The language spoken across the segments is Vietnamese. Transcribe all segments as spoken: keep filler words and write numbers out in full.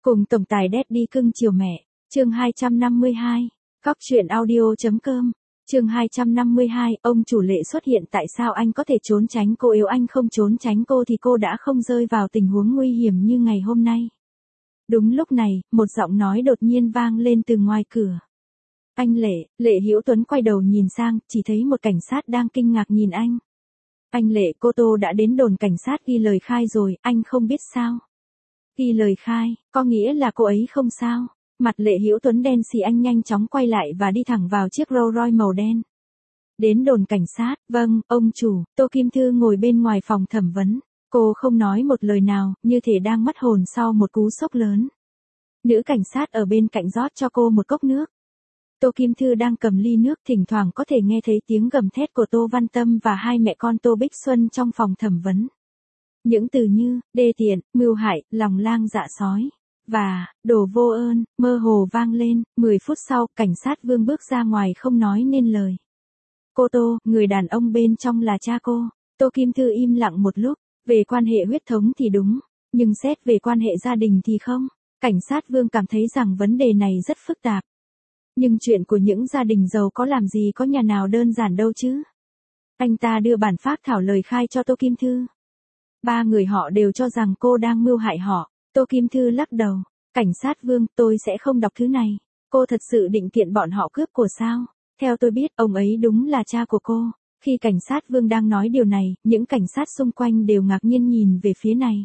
Cùng tổng tài Daddy cưng chiều mẹ, chương hai trăm năm mươi hai, Góc truyện audio.com, chương hai trăm năm mươi hai, ông chủ Lệ xuất hiện tại sao anh có thể trốn tránh cô, nếu anh không trốn tránh cô thì cô đã không rơi vào tình huống nguy hiểm như ngày hôm nay. Đúng lúc này, một giọng nói đột nhiên vang lên từ ngoài cửa. Anh Lệ, Lệ Hữu Tuấn quay đầu nhìn sang, chỉ thấy một cảnh sát đang kinh ngạc nhìn anh. Anh Lệ, cô Tô đã đến đồn cảnh sát ghi lời khai rồi, anh không biết sao? Ghi lời khai, có nghĩa là cô ấy không sao? Mặt Lệ Hữu Tuấn đen xì, anh nhanh chóng quay lại và đi thẳng vào chiếc Rolls Royce màu đen. Đến đồn cảnh sát, vâng, ông chủ. Tô Kim Thư ngồi bên ngoài phòng thẩm vấn. Cô không nói một lời nào, như thể đang mất hồn sau một cú sốc lớn. Nữ cảnh sát ở bên cạnh rót cho cô một cốc nước. Tô Kim Thư đang cầm ly nước, thỉnh thoảng có thể nghe thấy tiếng gầm thét của Tô Văn Tâm và hai mẹ con Tô Bích Xuân trong phòng thẩm vấn. Những từ như, đê tiện, mưu hại, lòng lang dạ sói, và, đồ vô ơn, mơ hồ vang lên. Mười phút sau, cảnh sát Vương bước ra ngoài không nói nên lời. Cô Tô, người đàn ông bên trong là cha cô. Tô Kim Thư im lặng một lúc. Về quan hệ huyết thống thì đúng, nhưng xét về quan hệ gia đình thì không. Cảnh sát Vương cảm thấy rằng vấn đề này rất phức tạp. Nhưng chuyện của những gia đình giàu có làm gì có nhà nào đơn giản đâu chứ. Anh ta đưa bản phác thảo lời khai cho Tô Kim Thư. Ba người họ đều cho rằng cô đang mưu hại họ. Tô Kim Thư lắc đầu. Cảnh sát Vương, tôi sẽ không đọc thứ này. Cô thật sự định kiện bọn họ cướp của sao? Theo tôi biết, ông ấy đúng là cha của cô. Khi cảnh sát Vương đang nói điều này, những cảnh sát xung quanh đều ngạc nhiên nhìn về phía này.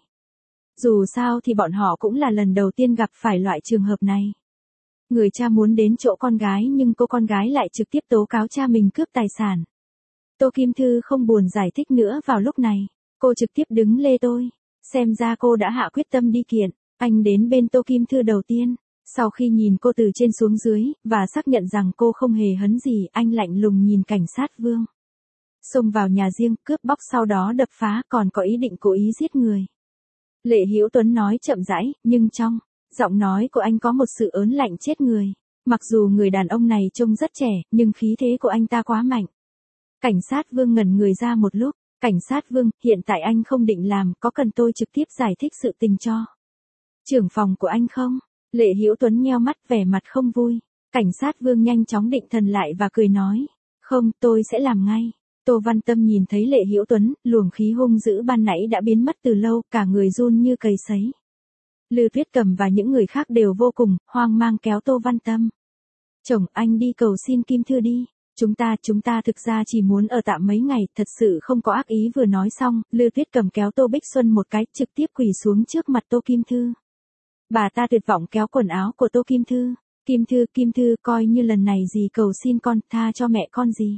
Dù sao thì bọn họ cũng là lần đầu tiên gặp phải loại trường hợp này. Người cha muốn đến chỗ con gái nhưng cô con gái lại trực tiếp tố cáo cha mình cướp tài sản. Tô Kim Thư không buồn giải thích nữa vào lúc này. Cô trực tiếp đứng lê tôi. Xem ra cô đã hạ quyết tâm đi kiện. Anh đến bên Tô Kim Thư đầu tiên. Sau khi nhìn cô từ trên xuống dưới, và xác nhận rằng cô không hề hấn gì, anh lạnh lùng nhìn cảnh sát Vương. Xông vào nhà riêng, cướp bóc sau đó đập phá, còn có ý định cố ý giết người. Lệ Hữu Tuấn nói chậm rãi, nhưng trong giọng nói của anh có một sự ớn lạnh chết người. Mặc dù người đàn ông này trông rất trẻ, nhưng khí thế của anh ta quá mạnh. Cảnh sát Vương ngẩn người ra một lúc. Cảnh sát Vương, hiện tại anh không định làm, có cần tôi trực tiếp giải thích sự tình cho trưởng phòng của anh không? Lệ Hữu Tuấn nheo mắt, vẻ mặt không vui. Cảnh sát Vương nhanh chóng định thần lại và cười nói. Không, tôi sẽ làm ngay. Tô Văn Tâm nhìn thấy Lệ Hữu Tuấn, luồng khí hung dữ ban nãy đã biến mất từ lâu, cả người run như cầy sấy. Lư Tuyết Cầm và những người khác đều vô cùng hoang mang kéo Tô Văn Tâm. Chồng, anh đi cầu xin Kim Thư đi. Chúng ta, chúng ta thực ra chỉ muốn ở tạm mấy ngày, thật sự không có ác ý. Vừa nói xong, Lư Tuyết Cầm kéo Tô Bích Xuân một cái, trực tiếp quỳ xuống trước mặt Tô Kim Thư. Bà ta tuyệt vọng kéo quần áo của Tô Kim Thư. Kim Thư, Kim Thư, coi như lần này dì cầu xin con, tha cho mẹ con dì.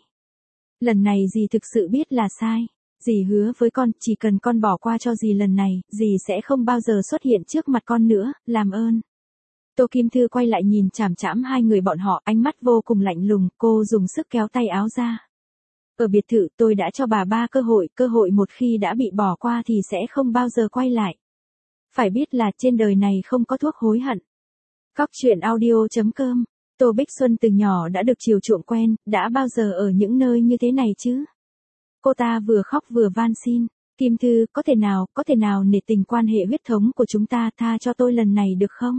Lần này dì thực sự biết là sai. Dì hứa với con, chỉ cần con bỏ qua cho dì lần này, dì sẽ không bao giờ xuất hiện trước mặt con nữa, làm ơn. Tô Kim Thư quay lại nhìn chằm chằm hai người bọn họ, ánh mắt vô cùng lạnh lùng, cô dùng sức kéo tay áo ra. Ở biệt thự, tôi đã cho bà ba cơ hội, cơ hội một khi đã bị bỏ qua thì sẽ không bao giờ quay lại. Phải biết là trên đời này không có thuốc hối hận. Góc truyện audio.com. Tô Bích Xuân từ nhỏ đã được chiều chuộng quen, đã bao giờ ở những nơi như thế này chứ? Cô ta vừa khóc vừa van xin. Kim Thư, có thể nào, có thể nào nể tình quan hệ huyết thống của chúng ta, tha cho tôi lần này được không?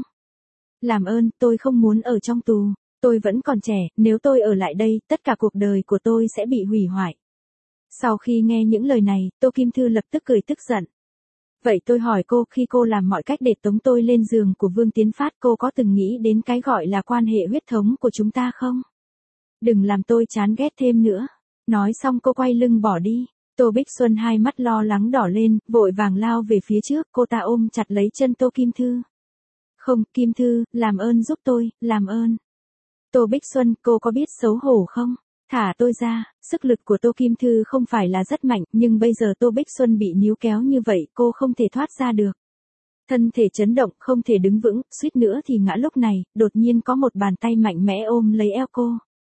Làm ơn, tôi không muốn ở trong tù. Tôi vẫn còn trẻ, nếu tôi ở lại đây, tất cả cuộc đời của tôi sẽ bị hủy hoại. Sau khi nghe những lời này, Tô Kim Thư lập tức cười tức giận. Vậy tôi hỏi cô, khi cô làm mọi cách để tống tôi lên giường của Vương Tiến Phát, cô có từng nghĩ đến cái gọi là quan hệ huyết thống của chúng ta không? Đừng làm tôi chán ghét thêm nữa. Nói xong cô quay lưng bỏ đi. Tô Bích Xuân hai mắt lo lắng đỏ lên, vội vàng lao về phía trước, cô ta ôm chặt lấy chân Tô Kim Thư. Không, Kim Thư, làm ơn giúp tôi, làm ơn. Tô Bích Xuân, cô có biết xấu hổ không? Thả tôi ra. Sức lực của Tô Kim Thư không phải là rất mạnh, nhưng bây giờ Tô Bích Xuân bị níu kéo như vậy, cô không thể thoát ra được. Thân thể chấn động, không thể đứng vững, suýt nữa thì ngã. Lúc này, đột nhiên có một bàn tay mạnh mẽ ôm lấy eo cô.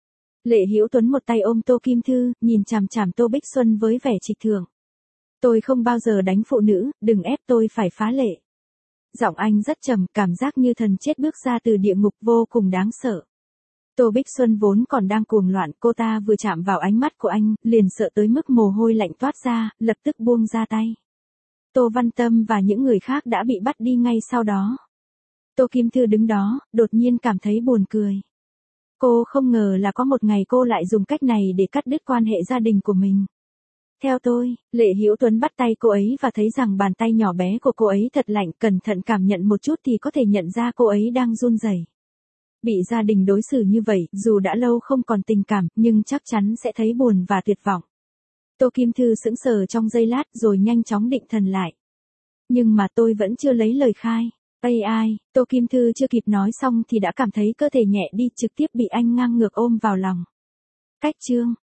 Lệ Hữu Tuấn một tay ôm Tô Kim Thư, nhìn chằm chằm Tô Bích Xuân với vẻ trịch thượng. Tôi không bao giờ đánh phụ nữ, đừng ép tôi phải phá lệ. Giọng anh rất trầm, cảm giác như thần chết bước ra từ địa ngục, vô cùng đáng sợ. Tô Bích Xuân vốn còn đang cuồng loạn, cô ta vừa chạm vào ánh mắt của anh, liền sợ tới mức mồ hôi lạnh toát ra, lập tức buông ra tay. Tô Văn Tâm và những người khác đã bị bắt đi ngay sau đó. Tô Kim Thư đứng đó, đột nhiên cảm thấy buồn cười. Cô không ngờ là có một ngày cô lại dùng cách này để cắt đứt quan hệ gia đình của mình. Theo tôi, Lệ Hữu Tuấn bắt tay cô ấy và thấy rằng bàn tay nhỏ bé của cô ấy thật lạnh, cẩn thận cảm nhận một chút thì có thể nhận ra cô ấy đang run rẩy. Bị gia đình đối xử như vậy, dù đã lâu không còn tình cảm, nhưng chắc chắn sẽ thấy buồn và tuyệt vọng. Tô Kim Thư sững sờ trong giây lát rồi nhanh chóng định thần lại. Nhưng mà tôi vẫn chưa lấy lời khai. Ây ai, Tô Kim Thư chưa kịp nói xong thì đã cảm thấy cơ thể nhẹ đi, trực tiếp bị anh ngang ngược ôm vào lòng. Cách chương